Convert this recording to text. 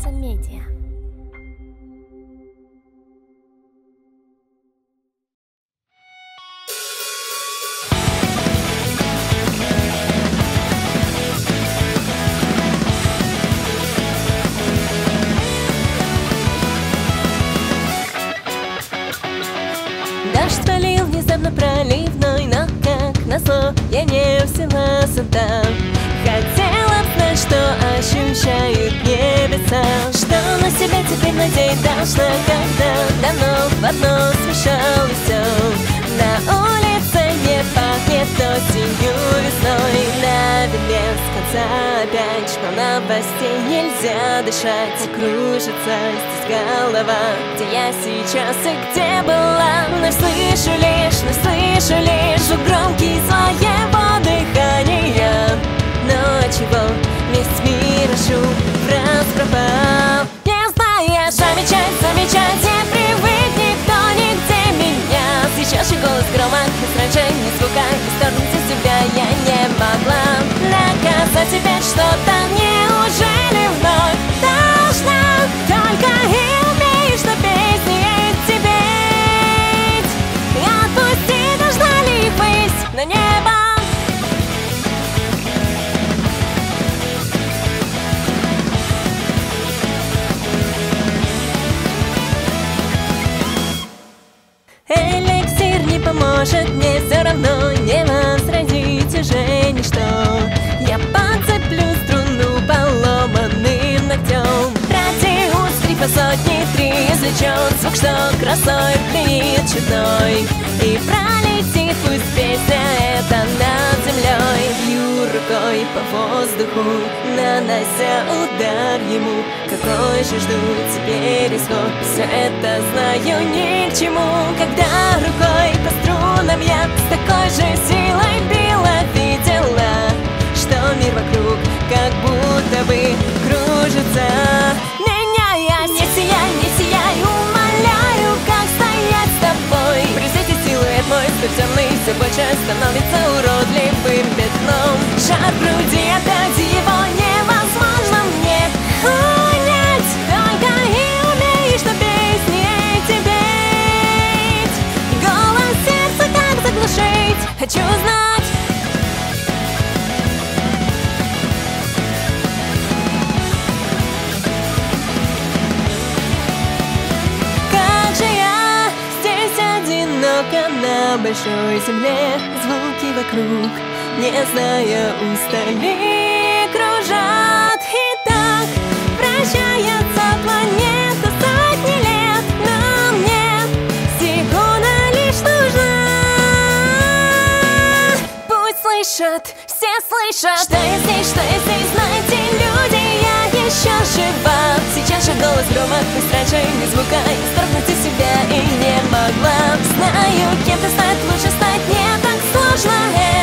Vincent Media. Дождь полил внезапно проливной, но как назло я не взяла зонта. Хотела б знать, что ощущают небеса, что на себя теперь надеть должна, когда давно в одно смешалось все. На улице не пахнет осенью, весной. На вине с конца опять шквал новостей, нельзя дышать, кружится здесь голова. Где я сейчас и где была? Но слышу лишь звук громкий своего дыхания. Но чего весь мир шум раз пропал? Не знаешь, замечать не привык никто нигде меня. Сейчас же голос грома, без раньше ни звука, без торгнуть за себя я не могла. Наказать теперь что-то, неужели вновь должна? Только и умеешь на песни эти петь. Отпусти, должна ли ввысь на небо? Эликсир не поможет, мне все равно не возразить уже ничто. Я подцеплю струну поломанным ногтем. Радиус скрипа сотни три извлечет звук, что красой пленит чудной. И пролетит пусть песня эта над землей. Бью рукой по воздуху, нанося удар ему. Какой же жду теперь исход? Все это знаю ни к чему. Когда рукой по струнам я с такой же силой била, видела, что мир вокруг как будто бы кружится. Меняя, не сияй, умоляю, как стоять с тобой. При свете силуэт мой столь темный все больше становится уродливым пятном. Жар в груди, опять его невозможно мне унять. Только и умеешь на песни эти петь. Голос сердца как заглушить, хочу знать. Как же я здесь одиноко на большой земле, звуки вокруг, не зная устали, кружат. И так вращается планета сотни лет, но мне секунда лишь нужна. Пусть слышат, все слышат, что я здесь, знаете, люди, я еще жива. Сейчас же голос грома, пусть раньше ни звука, исторгнуть из себя и не могла. Знаю, кем-то стать, лучше стать не так сложно.